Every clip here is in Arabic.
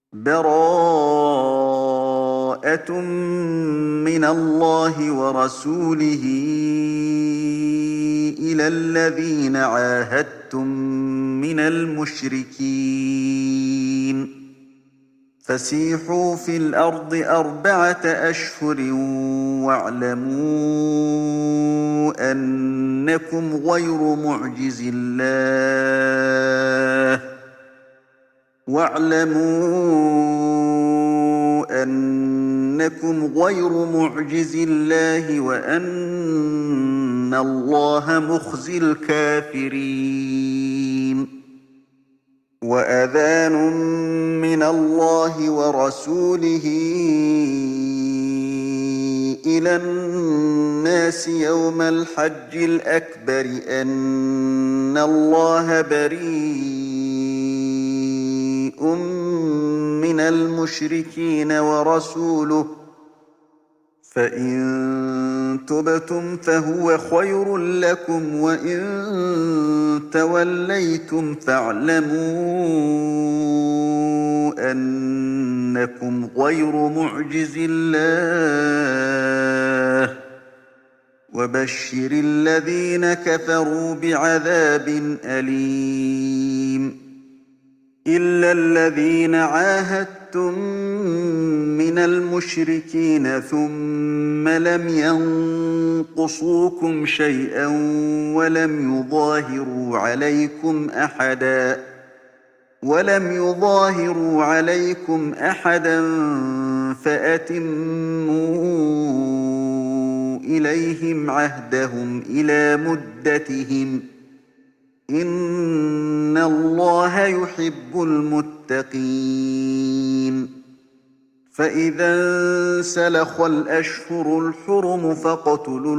بَرَاءَةٌ مِّنَ اللَّهِ وَرَسُولِهِ إِلَى الَّذِينَ عَاهَدتُّم مِّنَ الْمُشْرِكِينَ فَسِيحُوا فِي الْأَرْضِ 4 أَشْهُرٍ وَاعْلَمُوا أَنَّكُمْ غَيْرُ مُعْجِزِي اللَّهِ وَأَنَّ اللَّهَ مُخْزِي الْكَافِرِينَ وَأَذَانٌ مِّنَ اللَّهِ وَرَسُولِهِ إِلَى النَّاسِ يَوْمَ الْحَجِّ الْأَكْبَرِ أَنَّ اللَّهَ بَرِيءٌ مِّنَ الْمُشْرِكِينَ وَرَسُولُهُ فَإِن تُبْتُمْ فَهُوَ خَيْرٌ لَّكُمْ وَإِن تَوَلَّيْتُمْ فَاعْلَمُوا أَنَّكُمْ غَيْرُ مُعْجِزِي اللَّهِ ۗ وَبَشِّرِ الَّذِينَ كَفَرُوا بِعَذَابٍ أَلِيمٍ إِلَّا الَّذِينَ عَاهَدتُّم مِّنَ الْمُشْرِكِينَ ثُمَّ لَمْ يَنقُصُوكُمْ شَيْئًا وَلَمْ يُظَاهِرُوا عَلَيْكُمْ أَحَدًا فَأَتِمُّوا إِلَيْهِمْ عَهْدَهُمْ إِلَىٰ مُدَّتِهِمْ ۚ إِنَّ اللَّهَ يُحِبُّ الْمُتَّقِينَ فَإِذَا انسَلَخَ الْأَشْهُرُ الْحُرُمُ فَاقْتُلُوا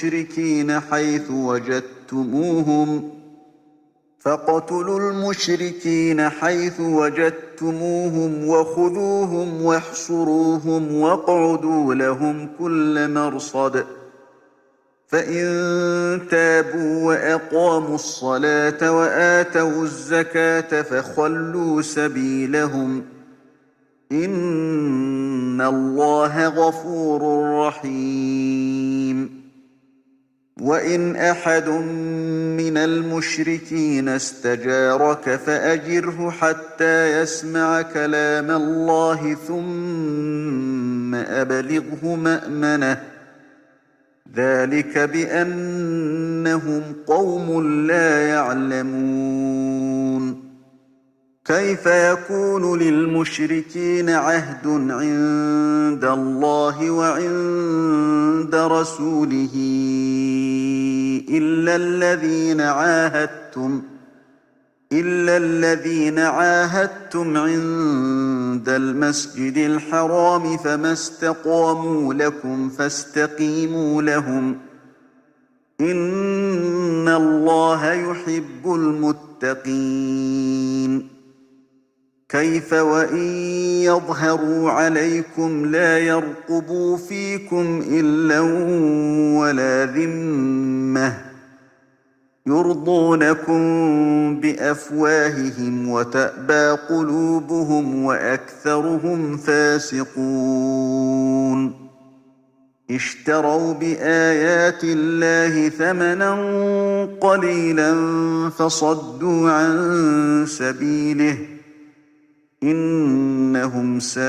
الْمُشْرِكِينَ حَيْثُ وَجَدتُّمُوهُمْ وَخُذُوهُمْ وَاحْصُرُوهُمْ وَاقْعُدُوا لَهُمْ كُلَّ مَرْصَدٍ فَإِن تَابُوا وَأَقَامُوا الصَّلَاةَ وَآتَوُا الزَّكَاةَ فَخَلُّوا سَبِيلَهُمْ ۚ إِنَّ اللَّهَ غَفُورٌ رَّحِيمٌ وَإِنْ أَحَدٌ مِّنَ الْمُشْرِكِينَ اسْتَجَارَكَ فَأَجِرْهُ حَتَّىٰ يَسْمَعَ كَلَامَ اللَّهِ ثُمَّ أَبْلِغْهُ مَأْمَنَهُ ۚ ذَٰلِكَ بِأَنَّهُمْ قَوْمٌ لَّا يَعْلَمُونَ كَيْفَ يَكُونُ لِلْمُشْرِكِينَ عَهْدٌ عِندَ اللَّهِ وَعِندَ رَسُولِهِ إِلَّا الَّذِينَ عَاهَدتُّمْ عِندَ الْمَسْجِدِ الْحَرَامِ فَمَا اسْتَقَامُوا لَكُمْ فَاسْتَقِيمُوا لَهُمْ ۚ إِنَّ اللَّهَ يُحِبُّ الْمُتَّقِينَ كَيْفَ وَإِن يَظْهَرُوا عَلَيْكُمْ لَا يَرْقُبُوا فِيكُمْ إِلًّا وَلَا ذِمَّةً ۚ يُرْضُونَكُم بِأَفْوَاهِهِمْ وَتَأْبَىٰ قُلُوبُهُمْ وَأَكْثَرُهُمْ فَاسِقُونَ اشْتَرَوْا بِآيَاتِ اللَّهِ ثَمَنًا قَلِيلًا فَصَدُّوا عَن سَبِيلِهِ ۚ إِنَّهُمْ سَاءَ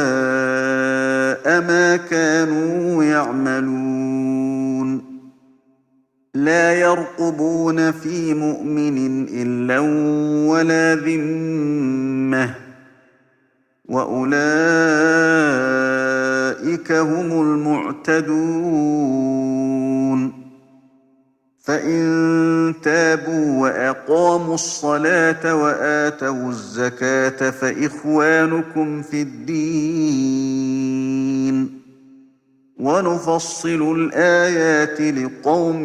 مَا كَانُوا يَعْمَلُونَ لَا يَرْقُبُونَ فِي مُؤْمِنٍ إِلًّا وَلَا ذِمَّةً ۚ وَأُولَٰئِكَ هُمُ الْمُعْتَدُونَ فَإِن تَابُوا وَأَقَامُوا الصَّلَاةَ وَآتَوُا الزَّكَاةَ فَإِخْوَانُكُمْ فِي الدِّينِ ۗ وَنُفَصِّلُ الْآيَاتِ لِقَوْمٍ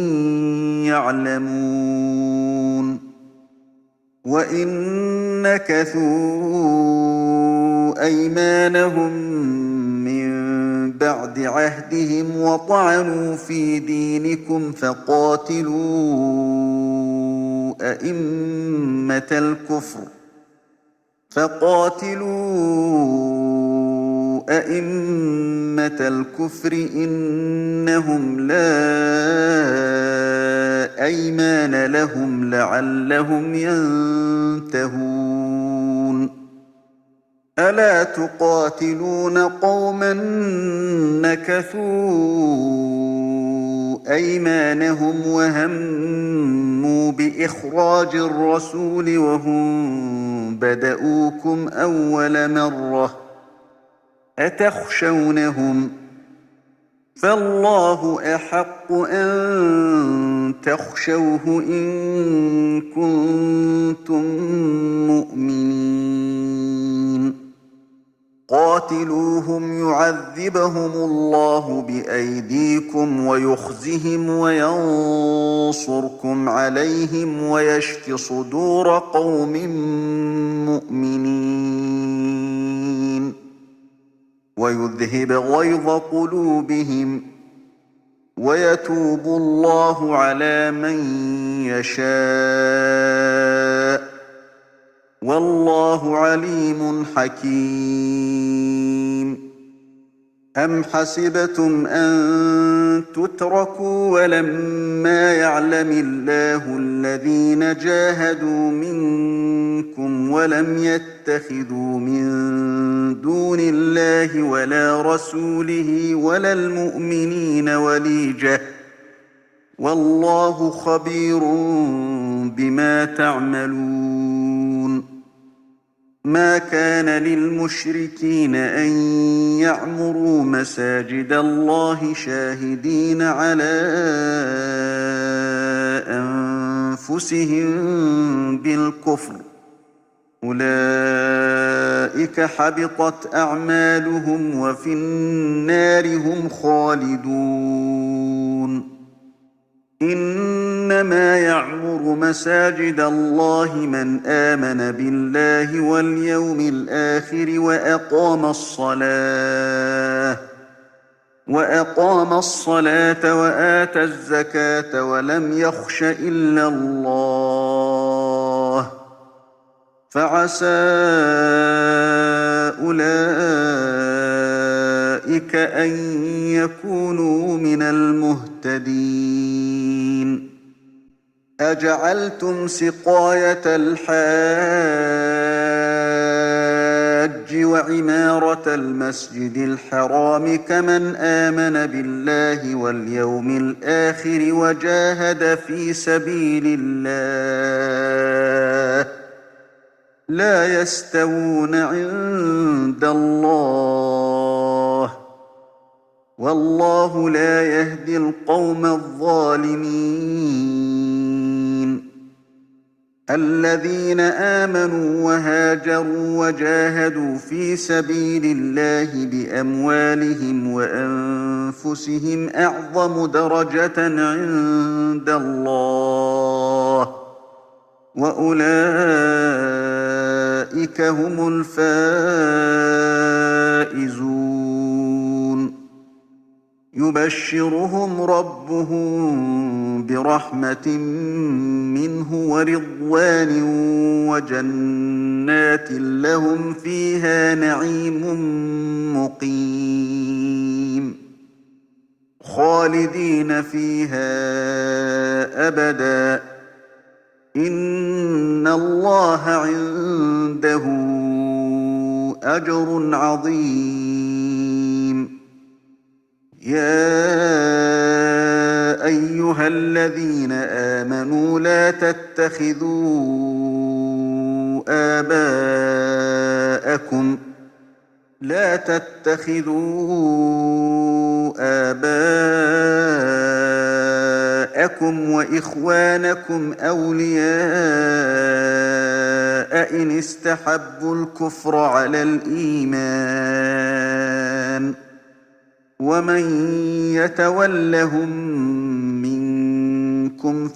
يَعْلَمُونَ وَإِن نَّكَثُوا أَيْمَانَهُم مِّن بَعْدِ عَهْدِهِمْ وَطَعَنُوا فِي دِينِكُمْ فَقَاتِلُوا أَئِمَّةَ الْكُفْرِ فقاتلوا أئمة الكفر إنهم لا أيمان لهم لعلهم ينتهون ألا تقاتلون قوما نكثوا أيمانهم وهموا بإخراج الرسول وهم بدؤوكم أول مرة أتخشونهم فالله أحق أن تخشوه إن كنتم مؤمنين قاتلوهم يعذبهم الله بأيديكم ويخزهم وينصركم عليهم ويشف صدور قوم مؤمنين ويذهب غيظ قلوبهم ويتوب الله على من يشاء والله عليم حكيم أم حسبتم أن تتركوا ولما يعلم الله الذين جاهدوا منكم ولم يتخذوا من دون الله ولا رسوله ولا المؤمنين وليجة والله خبير بما تعملون ما كان للمشركين أن يعمروا مساجد الله شاهدين على أنفسهم بالكفر أولئك حبطت أعمالهم وفي النار هم خالدون إنما يعمر مساجد الله من آمن بالله واليوم الآخر وأقام الصلاة وآتى الزكاة ولم يخش إلا الله فعسى أولئك أن يكونوا من المهتدين أجعلتم سقاية الحاج وعمارة المسجد الحرام كمن آمن بالله واليوم الآخر وجاهد في سبيل الله لا يستوون عند الله والله لا يهدي القوم الظالمين الذين آمنوا وهاجروا وجاهدوا في سبيل الله بأموالهم وأنفسهم أعظم درجة عند الله وأولئك هم الفائزون يبشرهم ربهم برحمة منه ورضوان وجنات لهم فيها نعيم مقيم خالدين فيها أبدا إن الله عنده أجر عظيم يا أيها الذين آمنوا لا تتخذوا آباءكم وإخوانكم أولياء إن استحبوا الكفر على الإيمان ومن يتولهم منكم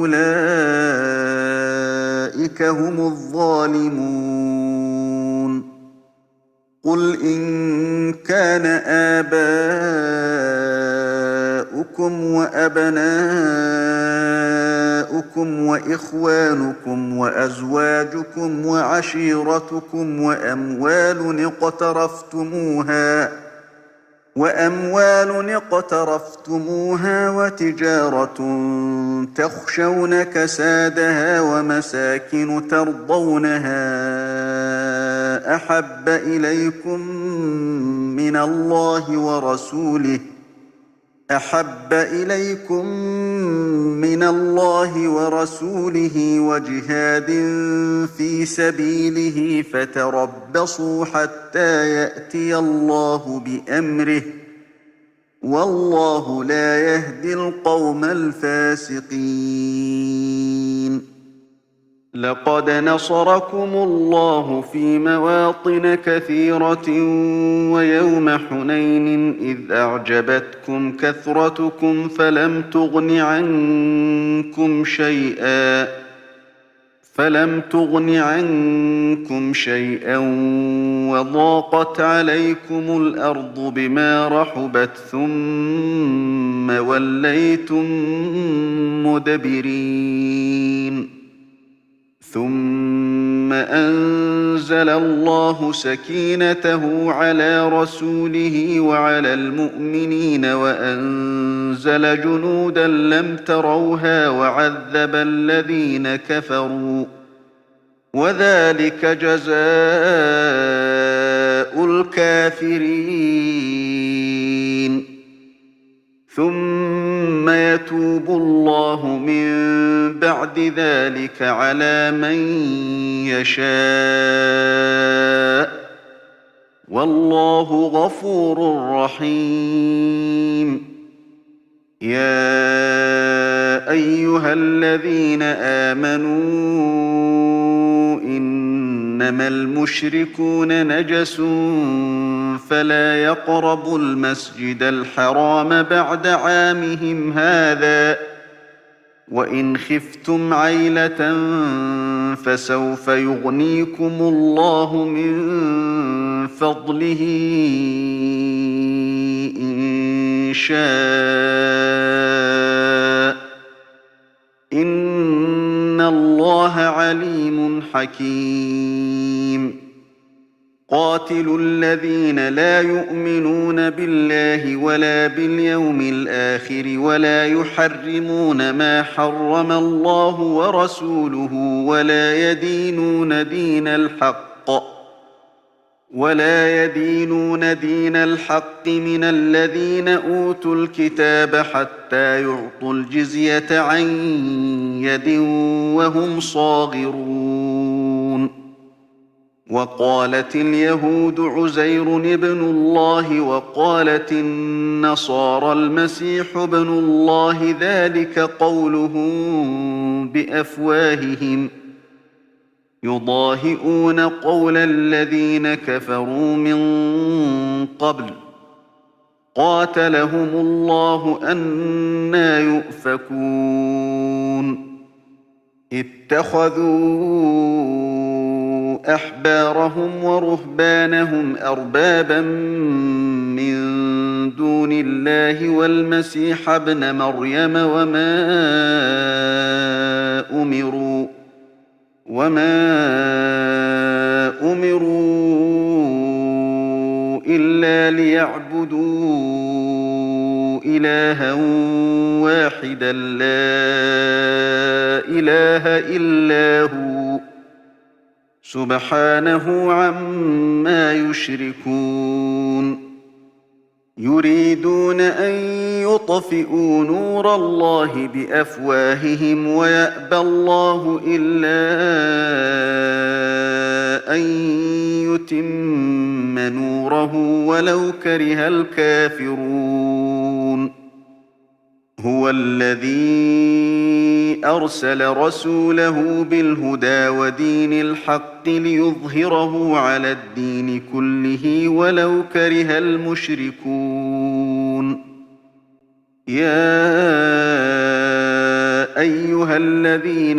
فأولئك هم الظالمون قل إن كان آباؤكم وأبناؤكم نساؤكم وإخوانكم وأزواجكم وعشيرتكم وأموال اقترفتموها وتجارة تخشون كسادها ومساكن ترضونها أحب إليكم من الله ورسوله وجهاد في سبيله فتربصوا حتى يأتي الله بأمره والله لا يهدي القوم الفاسقين. لقد نصركم الله في مواطن كثيرة ويوم حنين إذ أعجبتكم كثرتكم فلم تغن عنكم شيئا وضاقت عليكم الأرض بما رحبت ثم وليتم مدبرين. ثم أنزل الله سكينته على رسوله وعلى المؤمنين وأنزل جنودا لم تروها وعذب الذين كفروا وذلك جزاء الكافرين. ثم يتوب الله من بعد ذلك على من يشاء والله غفور رحيم. يا أيها الذين آمنوا إنما المشركون نجس فلا يقربوا المسجد الحرام بعد عامهم هذا وإن خفتم عيلة فسوف يغنيكم الله من فضله إن شاء إن الله عليم حكيم. قاتلوا الذين لا يؤمنون بالله ولا باليوم الآخر ولا يحرمون ما حرم الله ورسوله ولا يدينون دين الحق من الذين أوتوا الكتاب حتى يعطوا الجزية عن يد وهم صاغرون. وقالت اليهود عزير ابن الله وقالت النصارى المسيح ابن الله ذلك قولهم بأفواههم يضاهئون قول الذين كفروا من قبل قاتلهم الله أنى يؤفكون. اتخذوا أحبارهم ورهبانهم أربابا من دون الله والمسيح ابن مريم وما أمروا إلا ليعبدوا إلها واحدا لا إله إلا هو سبحانه عما يشركون. يريدون أن يطفئوا نور الله بأفواههم ويأبى الله إلا أن يتم نوره ولو كره الكافرون. هو الذي أرسل رسوله بالهدى ودين الحق ليظهره على الدين كله ولو كره المشركون. يا أيها الذين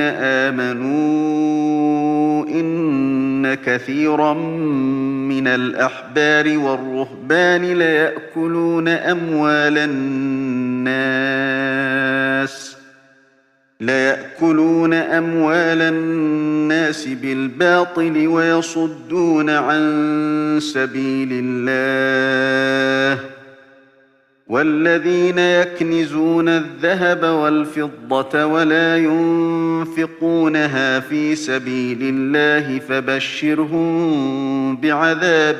آمنوا إن كثيرا من الأحبار والرهبان ليأكلون أموال الناس بالباطل ويصدون عن سبيل الله والذين يكنزون الذهب والفضة ولا ينفقونها في سبيل الله فبشرهم بعذاب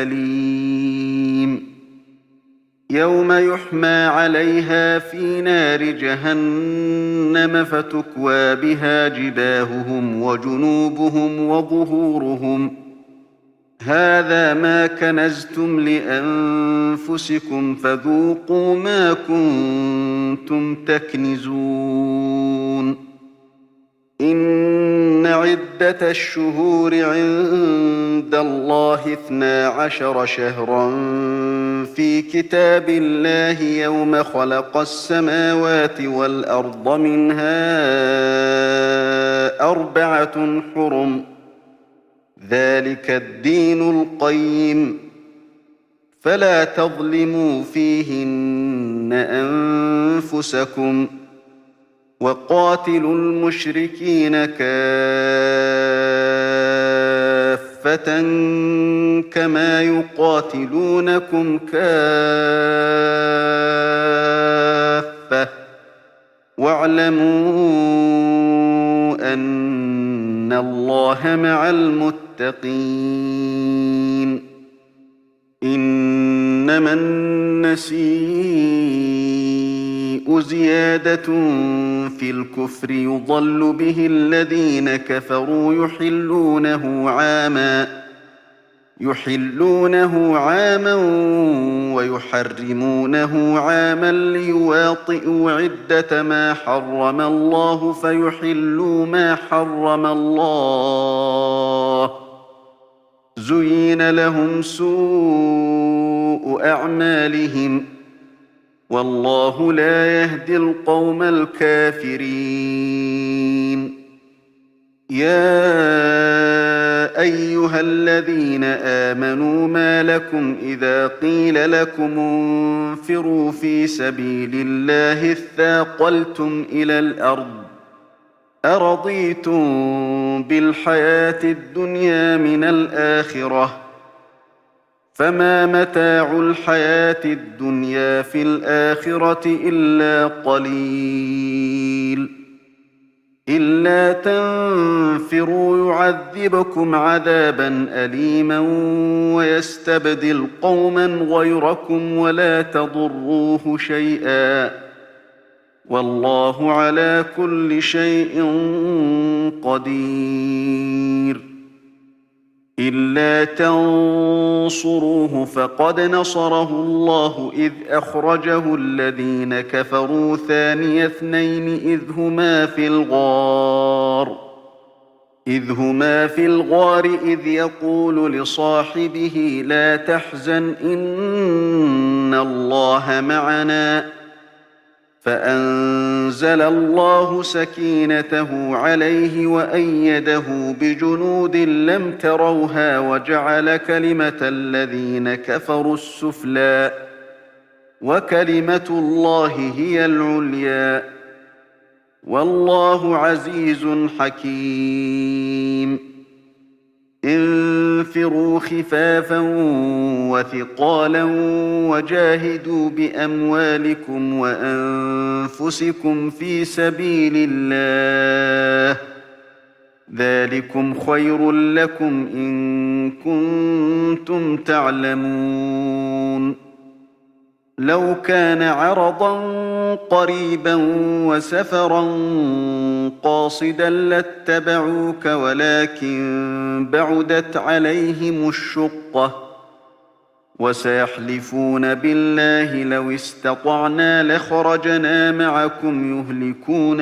أليم يوم يحمى عليها في نار جهنم فتكوى بها جباههم وجنوبهم وظهورهم هذا ما كنزتم لأنفسكم فذوقوا ما كنتم تكنزون إن عدة الشهور عند الله 12 شهرا في كتاب الله يوم خلق السماوات والأرض منها 4 حرم ذلك الدين القيم فلا تظلموا فيهن أنفسكم وقاتلوا المشركين كافة كما يقاتلونكم كافة واعلموا أن الله مع المتقين إنما النسيء زيادة في الكفر يضل به الذين كفروا يحلونه عاما ويحرمونه عاما ليواطئوا عدة ما حرم الله فيحلوا ما حرم الله زين لهم سوء أعمالهم والله لا يهدي القوم الكافرين يا أيها الذين آمنوا ما لكم إذا قيل لكم انفروا في سبيل الله اثاقلتم إلى الأرض أرضيتم بالحياة الدنيا من الآخرة فما متاع الحياة الدنيا في الآخرة إلا قليل إلا تنفروا يعذبكم عذابا أليما ويستبدل قوما غيركم ولا تضروه شيئا والله على كل شيء قدير إلا تنصروه فقد نصره الله إذ أخرجه الذين كفروا ثاني اثنين إذ هما في الغار إذ يقول لصاحبه لا تحزن إن الله معنا فأنزل الله سكينته عليه وأيده بجنود لم تروها وجعل كلمة الذين كفروا السفلى وكلمة الله هي العليا والله عزيز حكيم انفروا خفافا وثقالا وجاهدوا بأموالكم وأنفسكم في سبيل الله ذلكم خير لكم إن كنتم تعلمون لو كان عرضا قريبا وسفرا قاصدا لاتبعوك ولكن بعدت عليهم الشقة وسيحلفون بالله لو استطعنا لخرجنا معكم يهلكون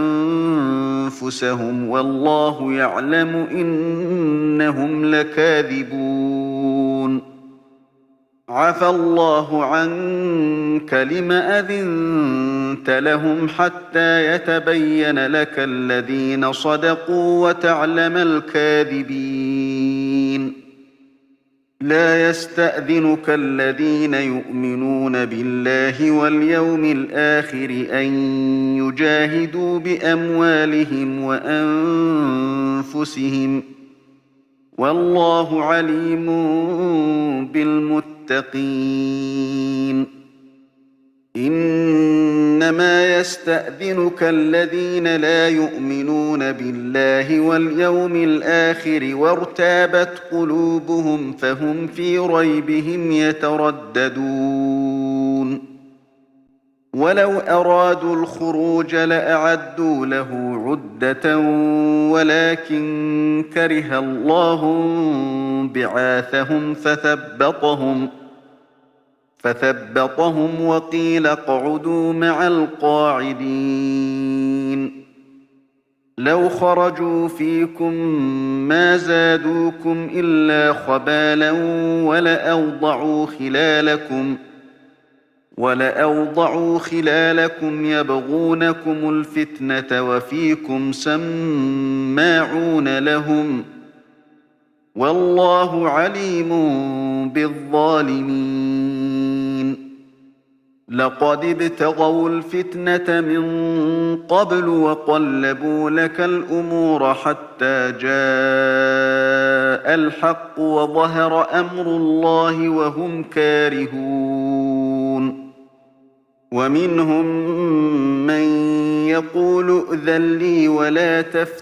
أنفسهم والله يعلم إنهم لكاذبون عفى الله عنك لم أذنت لهم حتى يتبين لك الذين صدقوا وتعلم الكاذبين لا يستأذنك الذين يؤمنون بالله واليوم الآخر أن يجاهدوا بأموالهم وأنفسهم والله عليم بالمتقين إنما يستأذنك الذين لا يؤمنون بالله واليوم الآخر وارتابت قلوبهم فهم في ريبهم يترددون ولو أرادوا الخروج لأعدوا له عدة ولكن كره الله بعاثهم فثبطهم وقيل اقعدوا مع القاعدين لو خرجوا فيكم ما زادوكم إلا خبالا ولأوضعوا خلالكم يبغونكم الفتنة وفيكم سماعون لهم والله عليم بالظالمين لقد ابتغوا الفتنة من قبل وقلبوا لك الأمور حتى جاء الحق وظهر أمر الله وهم كارهون ومنهم من يقول ائذن لي ولا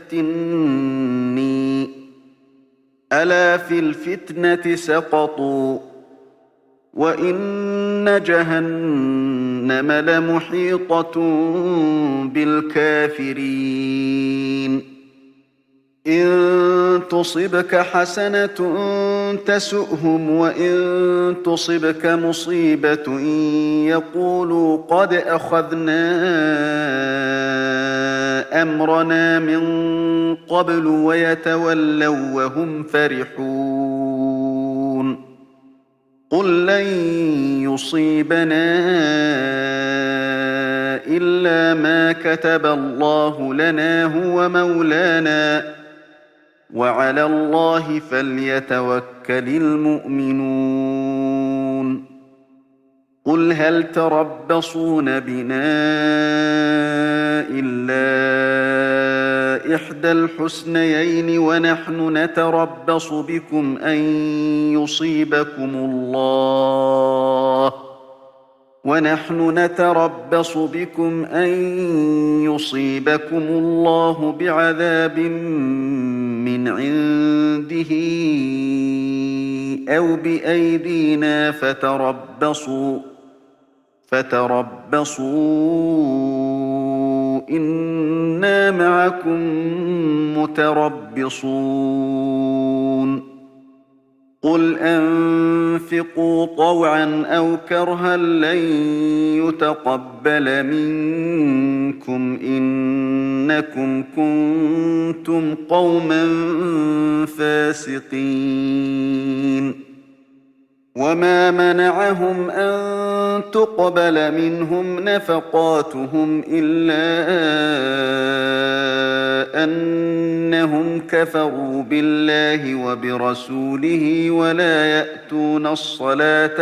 تفتني ألا في الفتنة سقطوا وإن جهنم لمحيطة بالكافرين إن تصبك حسنة تسؤهم وإن تصبك مصيبة يقولوا قد أخذنا أمرنا من قبل ويتولوا وهم فرحون قل لن يصيبنا إلا ما كتب الله لنا هو مولانا وعلى الله فليتوكل المؤمنون قل هل تربصون بنا إلا إحدى الحسنيين ونحن نتربص بكم أن يصيبكم الله بعذاب من عنده أو بأيدينا فتربصوا إنا معكم متربصون قل أنفقوا طوعا أو كرها لن يتقبل منكم إنكم كنتم قوما فاسقين وما منعهم أن تقبل منهم نفقاتهم إلا أنهم كفروا بالله وبرسوله ولا يأتون الصلاة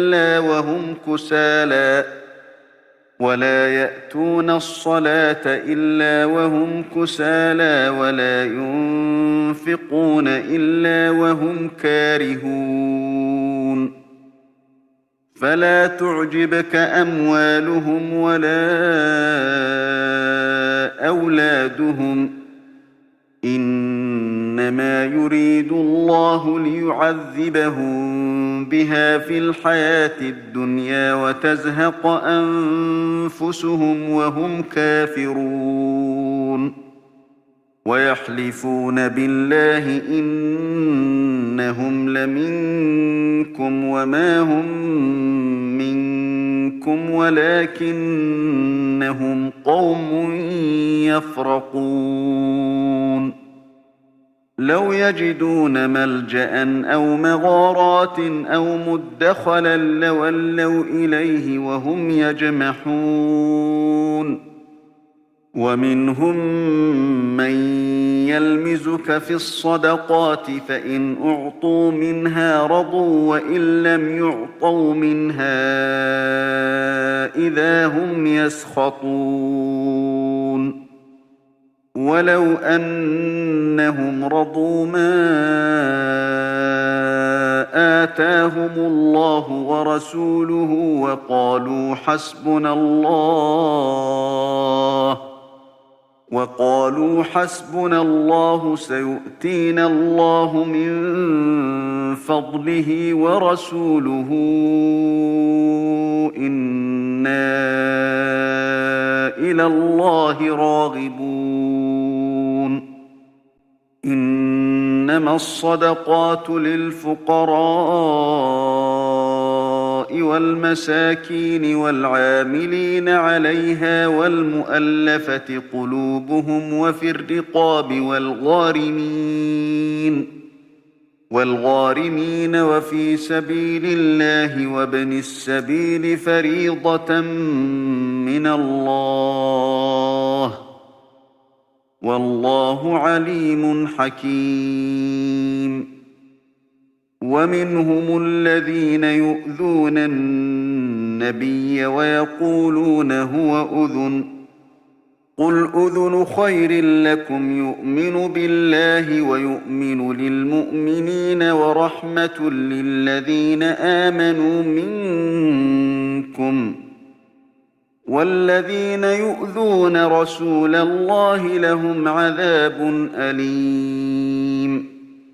إلا وهم كسالى ولا ينفقون إلا وهم كارهون فلا تعجبك أموالهم ولا أولادهم إنما يريد الله ليعذبهم بها في الحياة الدنيا وتزهق أنفسهم وهم كافرون ويحلفون بالله إنهم لمنكم وما هم منكم ولكنهم قوم يفرقون لو يجدون ملجأ أو مغارات أو مدخلا لولوا إليه وهم يجمحون ومنهم من يلمزك في الصدقات فإن أعطوا منها رضوا وإن لم يعطوا منها إذا هم يسخطون ولو أنهم رضوا ما آتاهم الله ورسوله وقالوا حسبنا الله سيؤتينا الله من فضله ورسوله إنا إلى الله راغبون إنما الصدقات للفقراء والمساكين والعاملين عليها والمؤلفة قلوبهم وفي الرقاب والغارمين وفي سبيل الله وابن السبيل فريضة من الله والله عليم حكيم ومنهم الذين يؤذون النبي ويقولون هو أذن قل أذن خير لكم يؤمن بالله ويؤمن للمؤمنين ورحمة للذين آمنوا منكم والذين يؤذون رسول الله لهم عذاب أليم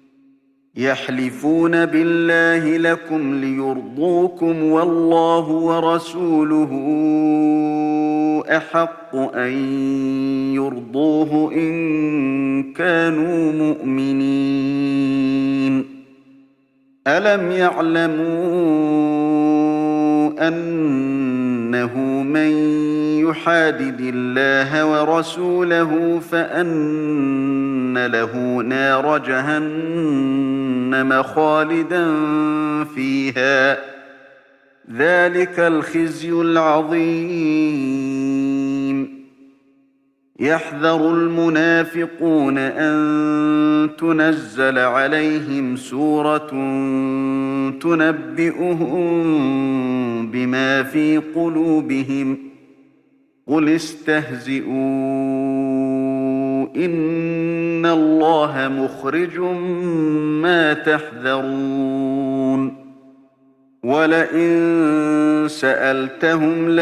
يحلفون بالله لكم ليرضوكم والله ورسوله أحق أن يرضوه إن كانوا مؤمنين ألم يعلموا أنه من يحادد الله ورسوله فأن له نار جهنم خالدا فيها ذلك الخزي العظيم يحذر المنافقون أن تنزل عليهم سورة تنبئهم بما في قلوبهم قل استهزئوا إن الله مخرج ما تحذرون ولئن سألتهم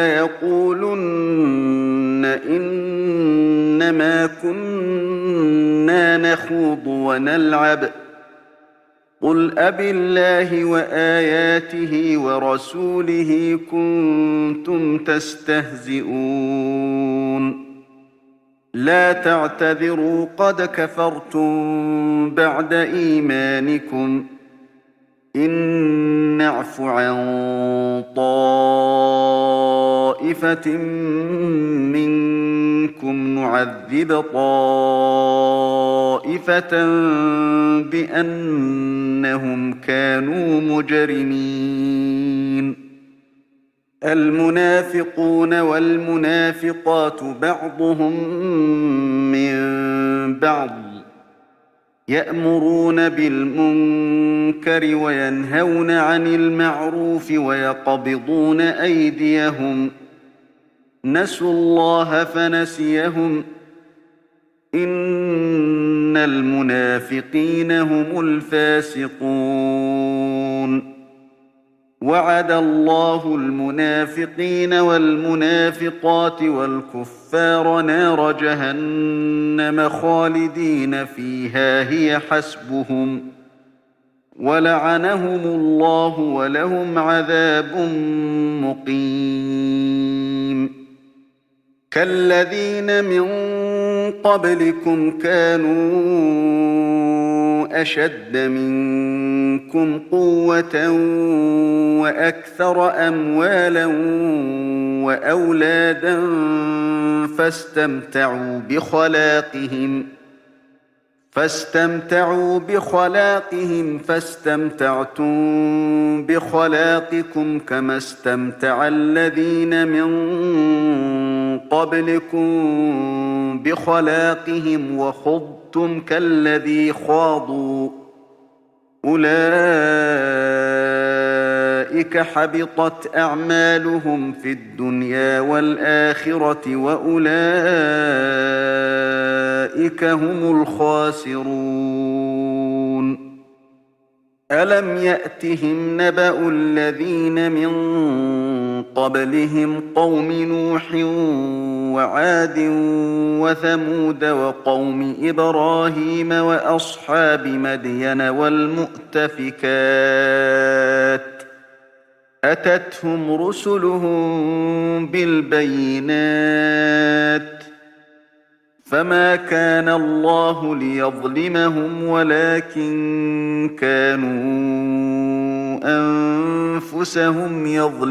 ليقولن إنما كنا نخوض ونلعب قل أبالله وآياته ورسوله كنتم تستهزئون لا تعتذروا قد كفرتم بعد إيمانكم إن نعف عن طائفة منكم نعذب طائفة بأنهم كانوا مجرمين المنافقون والمنافقات بعضهم من بعض يأمرون بالمنكر وينهون عن المعروف ويقبضون أيديهم نسوا الله فنسيهم إن المنافقين هم الفاسقون وعد الله المنافقين والمنافقات والكفار نار جهنم خالدين فيها هي حسبهم ولعنهم الله ولهم عذاب مقيم كالذين من قبلكم كانوا أشد منكم قوة وأكثر أموالا وأولادا فاستمتعوا بخلاقهم فاستمتعتم بخلاقكم كما استمتع الذين من قبلكم بخلاقهم وخضتم كالذي خاضوا أولئك حبطت أعمالهم في الدنيا والآخرة وأولئك هم الخاسرون ألم يأتهم نبأ الذين من قبلهم قوم نوح وعاد وثمود وقوم إبراهيم وأصحاب مدين والمؤتفكات أتتهم رسلهم بالبينات فما كان الله ليظلمهم ولكن كانوا أنفسهم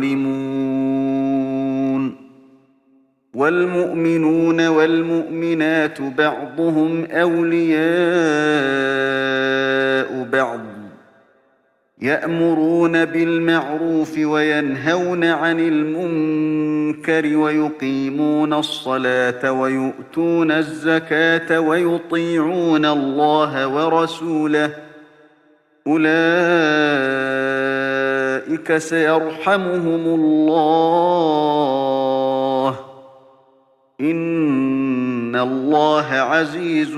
يظلمون والمؤمنون والمؤمنات بعضهم أولياء بعض يأمرون بالمعروف وينهون عن المنكر ويقيمون الصلاة ويؤتون الزكاة ويطيعون الله ورسوله أولئك سيرحمهم الله إن الله عزيز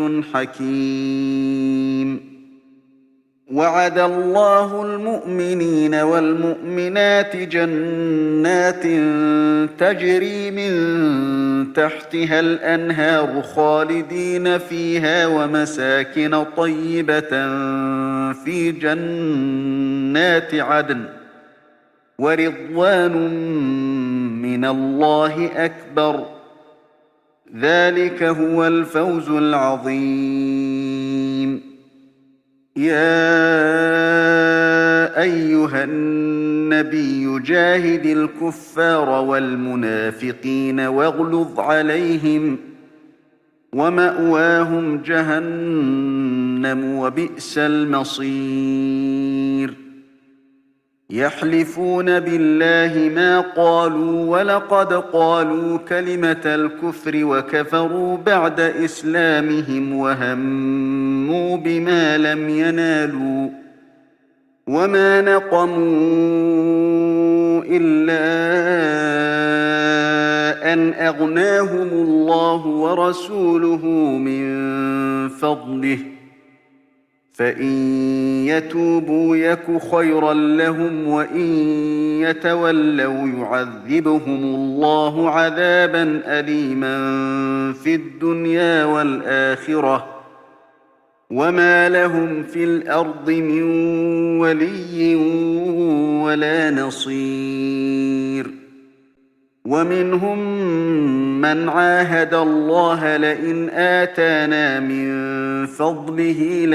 حكيم وعد الله المؤمنين والمؤمنات جنات تجري من تحتها الأنهار خالدين فيها ومساكن طيبة في جنات عدن ورضوان من الله أكبر ذلك هو الفوز العظيم يا أيها النبي جاهد الكفار والمنافقين واغلظ عليهم ومأواهم جهنم وبئس المصير يحلفون بالله ما قالوا ولقد قالوا كلمة الكفر وكفروا بعد إسلامهم وهموا بما لم ينالوا وما نقموا إلا أن أغناهم الله ورسوله من فضله فإن يتوبوا يك خيرا لهم وإن يتولوا يعذبهم الله عذابا أليما في الدنيا والآخرة وما لهم في الأرض من ولي ولا نصير ومنهم من عاهد الله لئن آتانا من فضله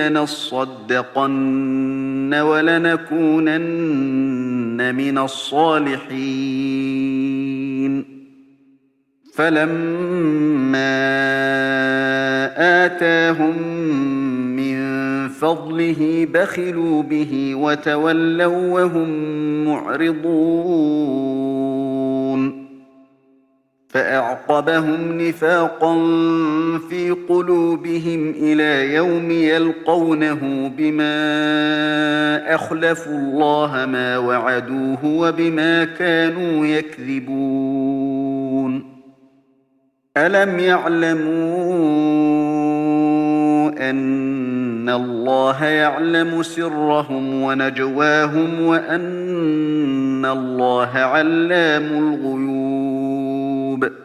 لنصدقن ولنكونن من الصالحين فلما آتاهم من فضله بخلوا به وتولوا وهم معرضون فأعقبهم نفاقا في قلوبهم إلى يوم يلقونه بما أخلفوا الله ما وعدوه وبما كانوا يكذبون ألم يعلموا أن الله يعلم سرهم ونجواهم وأن الله علام الغيوب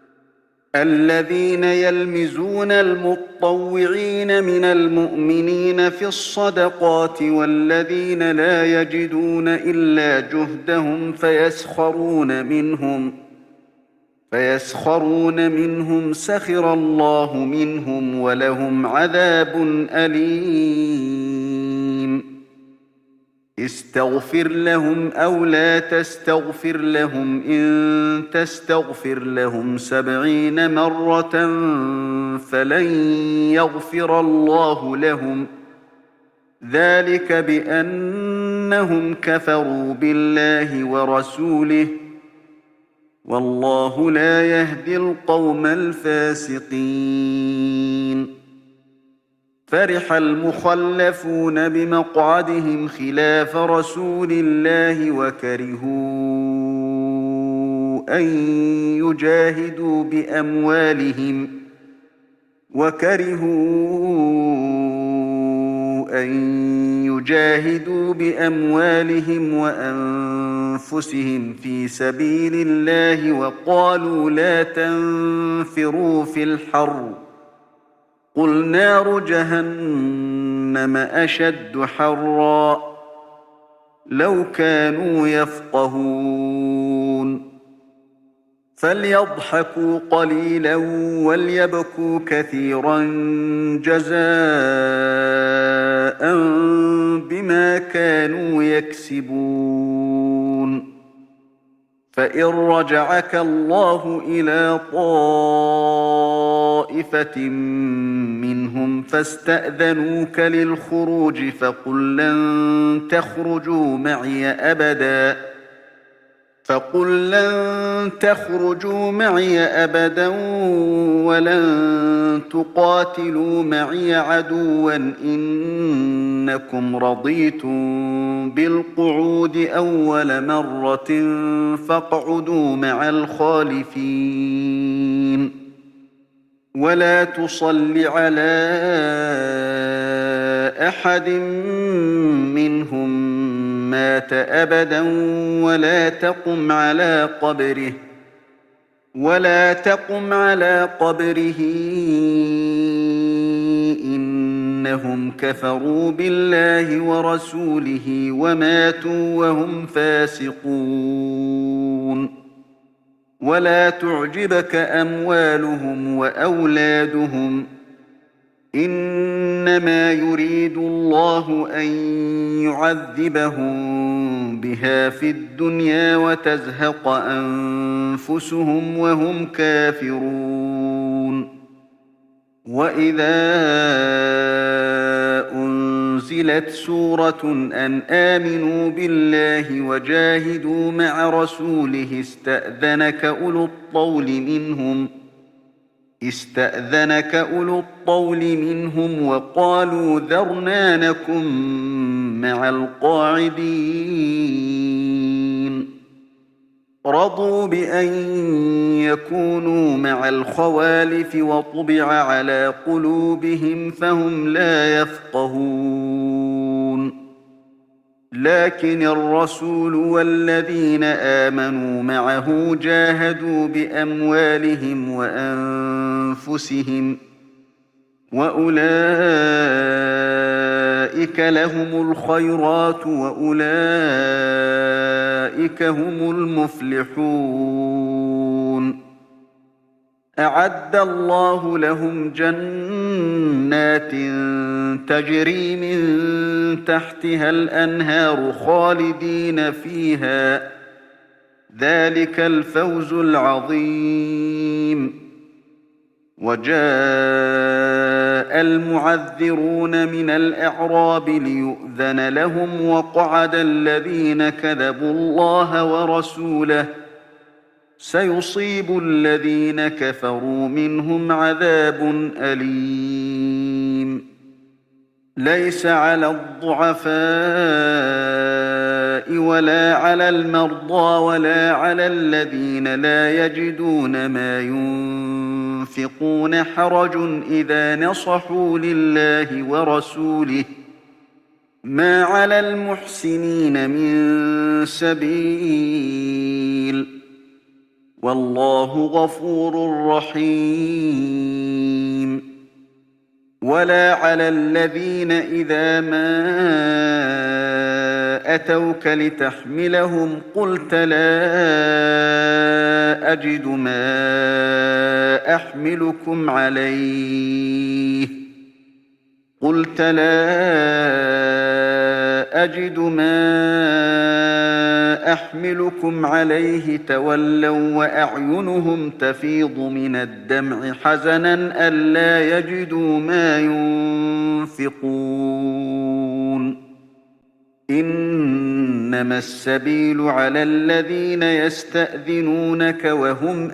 الذين يلمزون المطوعين من المؤمنين في الصدقات والذين لا يجدون إلا جهدهم فيسخرون منهم سخر الله منهم ولهم عذاب أليم استغفر لهم أو لا تستغفر لهم إن تستغفر لهم 70 مرة فلن يغفر الله لهم ذلك بأنهم كفروا بالله ورسوله والله لا يهدي القوم الفاسقين. فرح المخلفون بمقعدهم خلاف رسول الله وكرهوا أن يجاهدوا بأموالهم وأنفسهم في سبيل الله وقالوا لا تنفروا في الحر قل نار جهنم أشد حرا لو كانوا يفقهون فليضحكوا قليلا وليبكوا كثيرا جزاء بما كانوا يكسبون. فإن رجعك الله إلى طائفة منهم فاستأذنوك للخروج فقل لن تخرجوا معي أبدا ولن تقاتلوا معي عدوا إنكم رضيتم بالقعود أول مرة فاقعدوا مع الخالفين ولا تصل على أحد منهم مات أبدا ولا تقم على قبره إنهم كفروا بالله ورسوله وماتوا وهم فاسقون. ولا تعجبك أموالهم وأولادهم إنما يريد الله أن يعذبهم بها في الدنيا وتزهق أنفسهم وهم كافرون. وإذا أنزلت سورة أن آمنوا بالله وجاهدوا مع رسوله استأذنك أولو الطول منهم وقالوا ذرنا نكن مع القاعدين. رضوا بأن يكونوا مع الخوالف وطبع على قلوبهم فهم لا يفقهون. لكن الرسول والذين آمنوا معه جاهدوا بأموالهم وأنفسهم وأولئك لهم الخيرات وأولئك هم المفلحون. أعد الله لهم جنات تجري من تحتها الأنهار خالدين فيها ذلك الفوز العظيم. وجاء المعذرون من الأعراب ليؤذن لهم وقعد الذين كذبوا الله ورسوله سيصيب الذين كفروا منهم عذاب أليم. ليس على الضعفاء ولا على المرضى ولا على الذين لا يجدون ما ينفقون حرج إذا نصحوا لله ورسوله ما على المحسنين من سبيل والله غفور رحيم. ولا على الذين إذا ما أتوك لتحملهم قلت لا أجد ما أحملكم عليه تولوا وأعينهم تفيض من الدمع حزنا ألا يجدوا ما ينفقون. إن إنما السبيل على الذين يستأذنونك وهم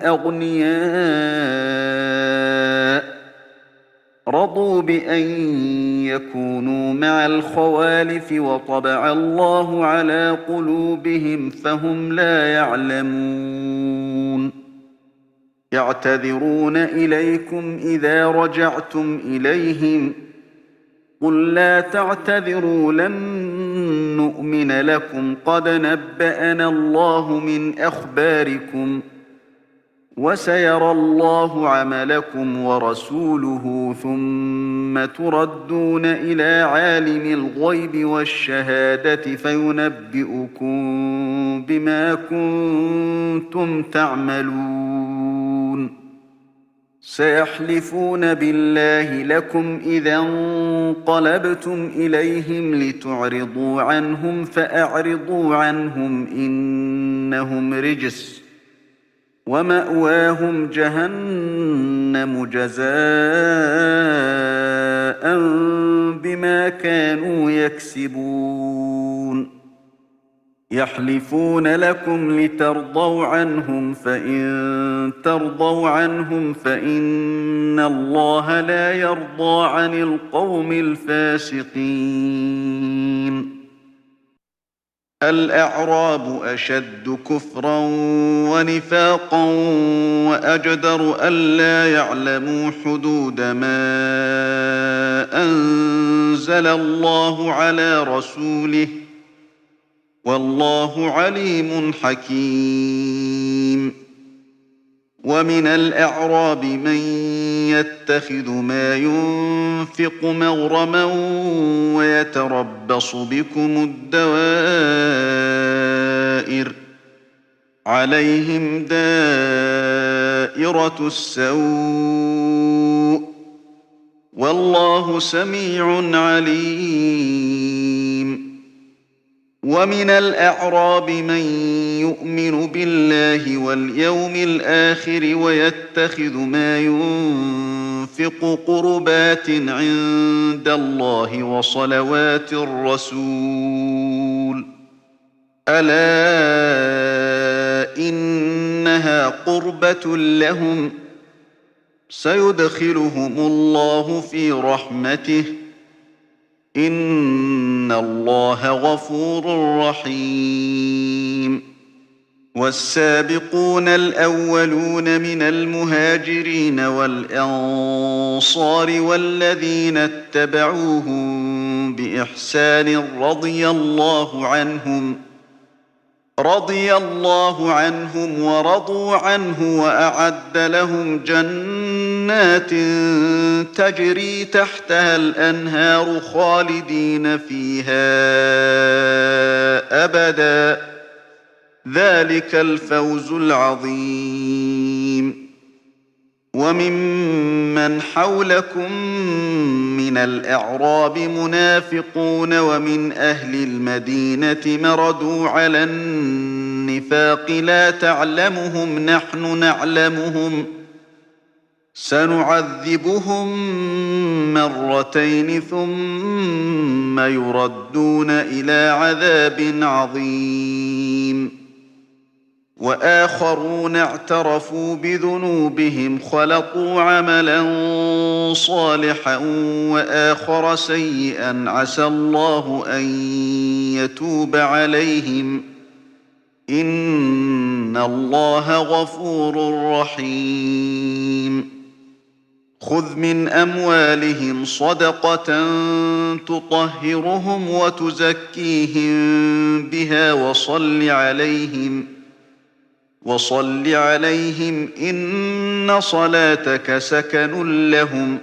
أغنياء رضوا بأن يكونوا مع الخوالف وطبع الله على قلوبهم فهم لا يعلمون يعتذرون إليكم إذا رجعتم إليهم قل لا تعتذروا لن نؤمن لكم قد نبأنا الله من أخباركم وسيرى الله عملكم ورسوله ثم تردون إلى عالم الغيب والشهادة فينبئكم بما كنتم تعملون سيحلفون بالله لكم إذا انقلبتم إليهم لتعرضوا عنهم فأعرضوا عنهم إنهم رجس ومأواهم جهنم جزاء بما كانوا يكسبون يحلفون لكم لترضوا عنهم فإن ترضوا عنهم فإن الله لا يرضى عن القوم الفاسقين الأعراب أشد كفرا ونفاقا وأجدر ألا يعلموا حدود ما أنزل الله على رسوله والله عليم حكيم ومن الأعراب من يتخذ ما ينفق مغرما ويتربص بكم الدوائر عليهم دائرة السوء والله سميع عليم ومن الأعراب من يؤمن بالله واليوم الآخر ويتخذ ما ينفق قربات عند الله وصلوات الرسول ألا إنها قربة لهم سيدخلهم الله في رحمته إن الله غفور رحيم والسابقون الأولون من المهاجرين والأنصار والذين اتبعوهم بإحسان رضي الله عنهم ورضوا عنه وأعد لهم جنات تجري تحتها الأنهار خالدين فيها أبدا ذلك الفوز العظيم وممن حولكم من الأعراب منافقون ومن أهل المدينة مردوا على النفاق لا تعلمهم نحن نعلمهم سنعذبهم مرتين ثم يردون إلى عذاب عظيم وآخرون اعترفوا بذنوبهم خلطوا عملا صالحا وآخر سيئا عسى الله أن يتوب عليهم إن الله غفور رحيم خذ من أموالهم صدقة تطهرهم وتزكيهم بها وصل عليهم إن صلاتك سكن لهم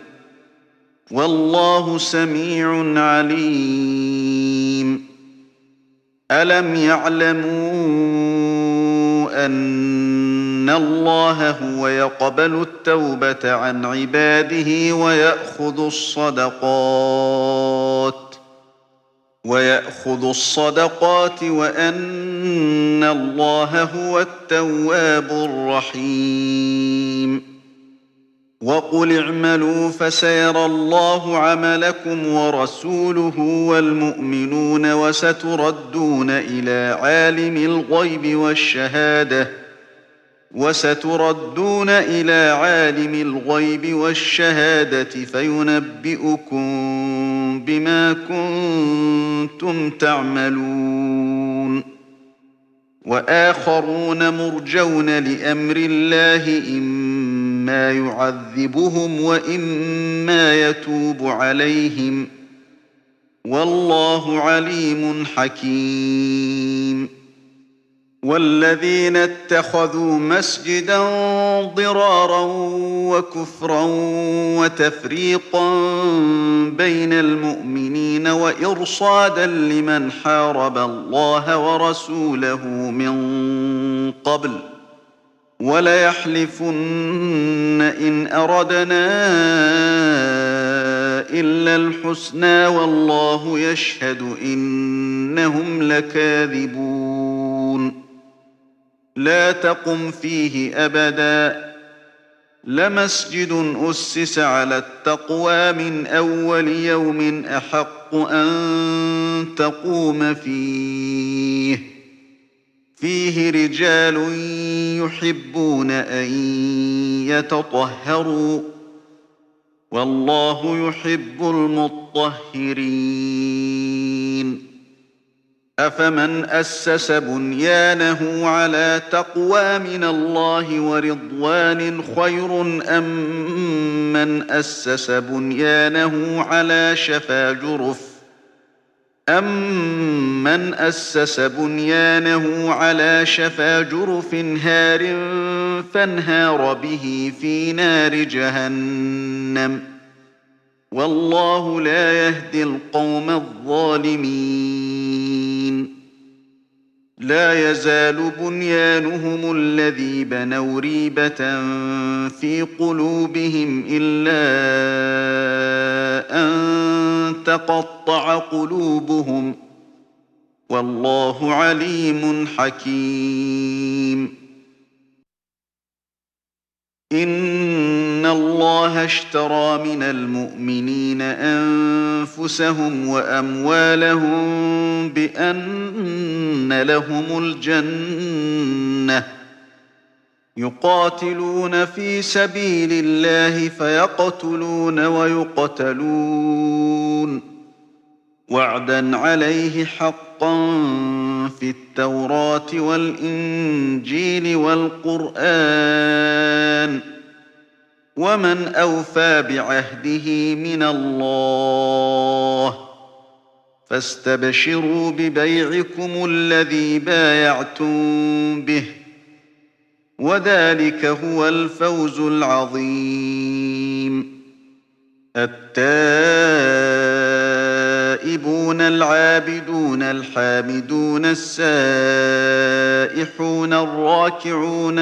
والله سميع عليم ألم يعلموا أن الله هو يقبل التوبة عن عباده ويأخذ الصدقات وأن الله هو التواب الرحيم وقل اعملوا فسيرى الله عملكم ورسوله والمؤمنون وستردون إلى عالم الغيب والشهادة فينبئكم بما كنتم تعملون وآخرون مرجون لأمر الله إما يعذبهم وإما يتوب عليهم والله عليم حكيم والذين اتخذوا مسجدا ضرارا وكفرا وتفريقا بين المؤمنين وإرصادا لمن حارب الله ورسوله من قبل وليحلفن إن أردنا إلا الحسنى والله يشهد إنهم لكاذبون لا تقم فيه أبدا لمسجد أسس على التقوى من أول يوم أحق أن تقوم فيه رجال يحبون أن يتطهروا والله يحب المطهرين أفمن أسس بنيانه على تقوى من الله ورضوان خير أم من أسس بنيانه على شفا جرف هار فانهار به في نار جهنم والله لا يهدي القوم الظالمين لا يزال بنيانهم الذي بنوا ريبة في قلوبهم إلا أن تقطع قلوبهم والله عليم حكيم إن الله اشترى من المؤمنين أنفسهم وأموالهم بأن لهم الجنة يقاتلون في سبيل الله فيقتلون ويقتلون وعدا عليه حقا في التوراة والإنجيل والقرآن ومن أوفى بعهده من الله فاستبشروا ببيعكم الذي بايعتم به وذلك هو الفوز العظيم التائبون العابدون الحامدون السائحون الراكعون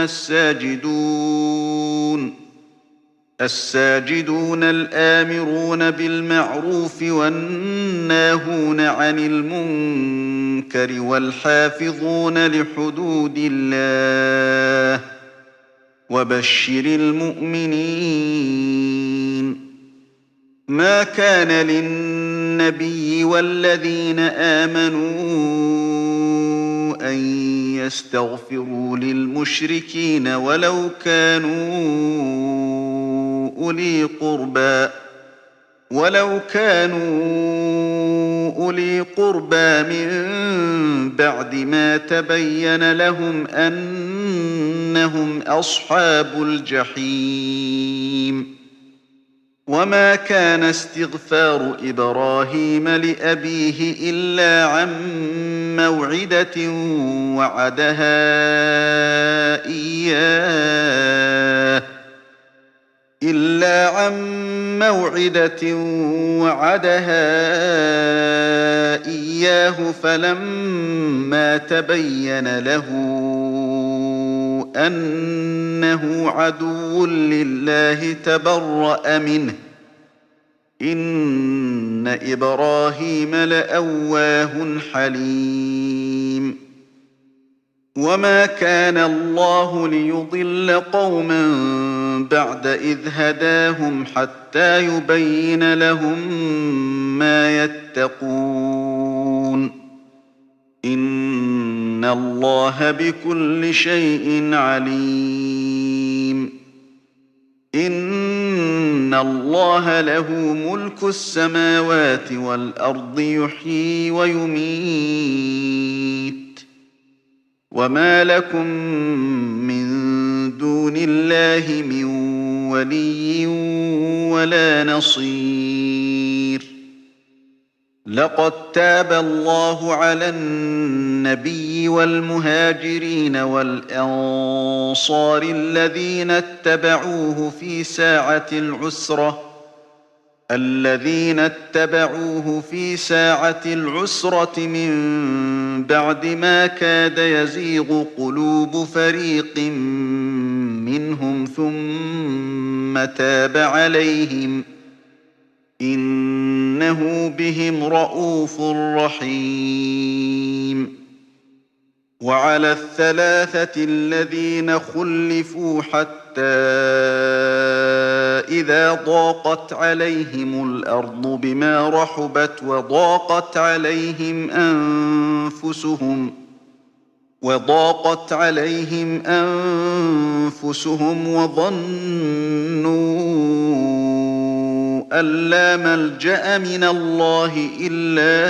الساجدون الآمرون بالمعروف والناهون عن المنكر والحافظون لحدود الله وبشر المؤمنين ما كان للنبي والذين آمنوا أن يستغفروا للمشركين ولو كانوا أولي قربى من بعد ما تبين لهم أنهم أصحاب الجحيم وما كان استغفار إبراهيم لأبيه إلا عن موعدة وعدها إياه فلما تبين له أنه عدو لله تبرأ منه إن إبراهيم لأواه حليم وما كان الله ليضل قوما بعد إذ هداهم حتى يبين لهم ما يتقون إن الله بكل شيء عليم إن الله له ملك السماوات والأرض يحيي ويميت وما لكم من دون الله من ولي ولا نصير لقد تاب الله على النبي والمهاجرين والأنصار الذين اتبعوه في ساعة العسرة من بعد ما كاد يزيغ قلوب فريق منهم ثم تاب عليهم إنه بهم رءوف رحيم وعلى الثلاثة الذين خلفوا حتى إذا ضاقت عليهم الأرض بما رحبت وضاقت عليهم أنفسهم وظنوا أن لا ملجأ من الله إلا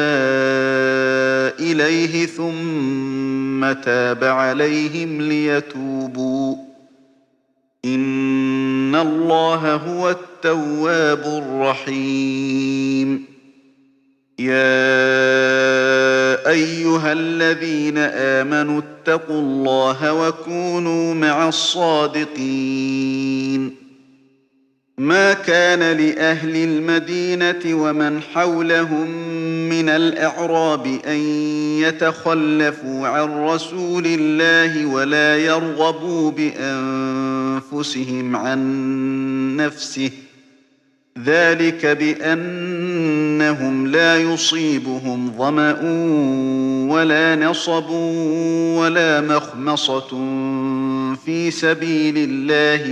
إليه ثم تاب عليهم ليتوبوا إن الله هو التواب الرحيم يا أيها الذين آمنوا اتقوا الله وكونوا مع الصادقين ما كان لأهل المدينة ومن حولهم من الأعراب أن يتخلفوا عن رسول الله ولا يرغبوا بأنفسهم عن نفسه ذلك بأنهم لا يصيبهم ظمأ ولا نصب ولا مخمصة في سبيل الله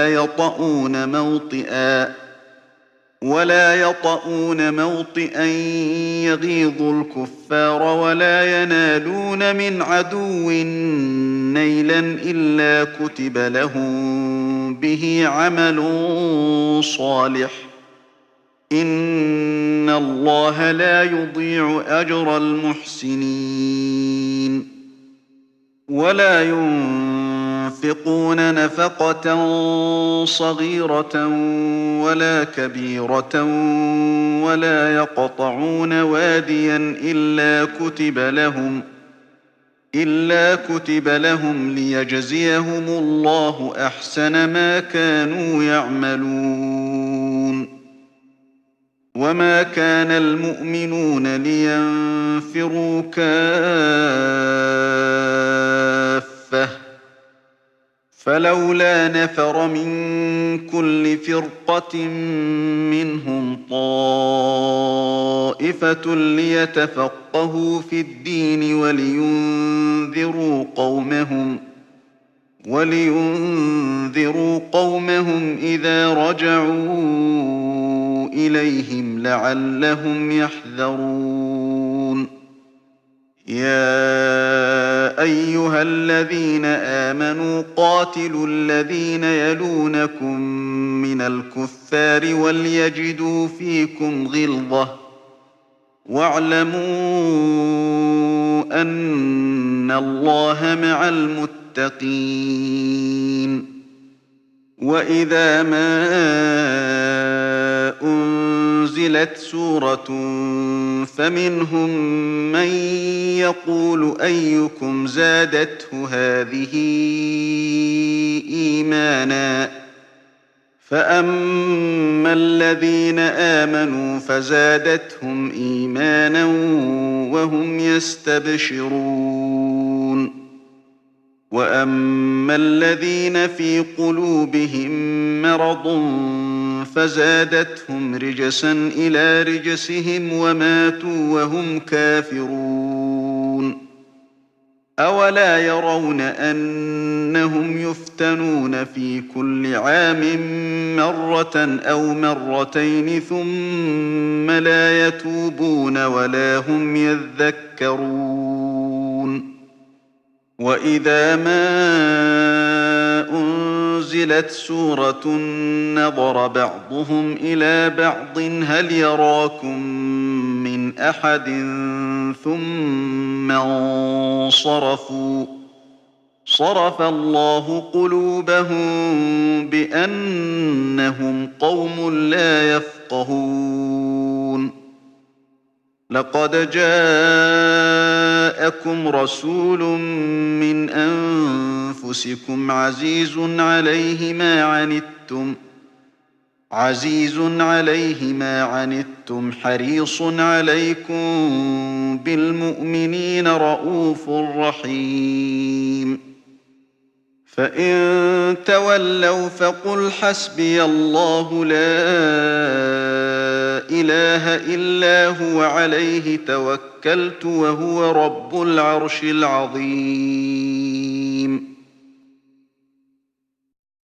ولا يطؤون موطئا يغيظ الكفار ولا ينالون من عدو نيلا إلا كتب لهم به عمل صالح إن الله لا يضيع أجر المحسنين ولا ينفقون نفقة صغيرة ولا كبيرة ولا يقطعون واديا إلا كتب لهم ليجزيهم الله أحسن ما كانوا يعملون وما كان المؤمنون لينفروا كافة فلولا نفر من كل فرقة منهم طائفة ليتفقهوا في الدين ولينذروا قومهم إذا رجعوا إليهم لعلهم يحذرون يا أيها الذين آمنوا قاتلوا الذين يلونكم من الكفار وليجدوا فيكم غلظة واعلموا أن الله مع المتقين وإذا ما أنزلت سورة فمنهم من يقول أيكم زادته هذه إيمانا فأما الذين آمنوا فزادتهم إيمانا وهم يستبشرون وأما الذين في قلوبهم مرض فزادتهم رجسا إلى رجسهم وماتوا وهم كافرون أولا يرون أنهم يفتنون في كل عام مرة أو مرتين ثم لا يتوبون ولا هم يذكرون وإذا ما أنزلت سورة نظر بعضهم إلى بعض هل يراكم من أحد ثم انصرفوا صرف الله قلوبهم بأنهم قوم لا يفقهون لقد جاءكم رسول من أنفسكم عزيز عليه ما عنتم حريص عليكم بالمؤمنين رءوف رحيم فإن تولوا فقل حسبي الله لا إله إلا هو عليه توكلت وهو رب العرش العظيم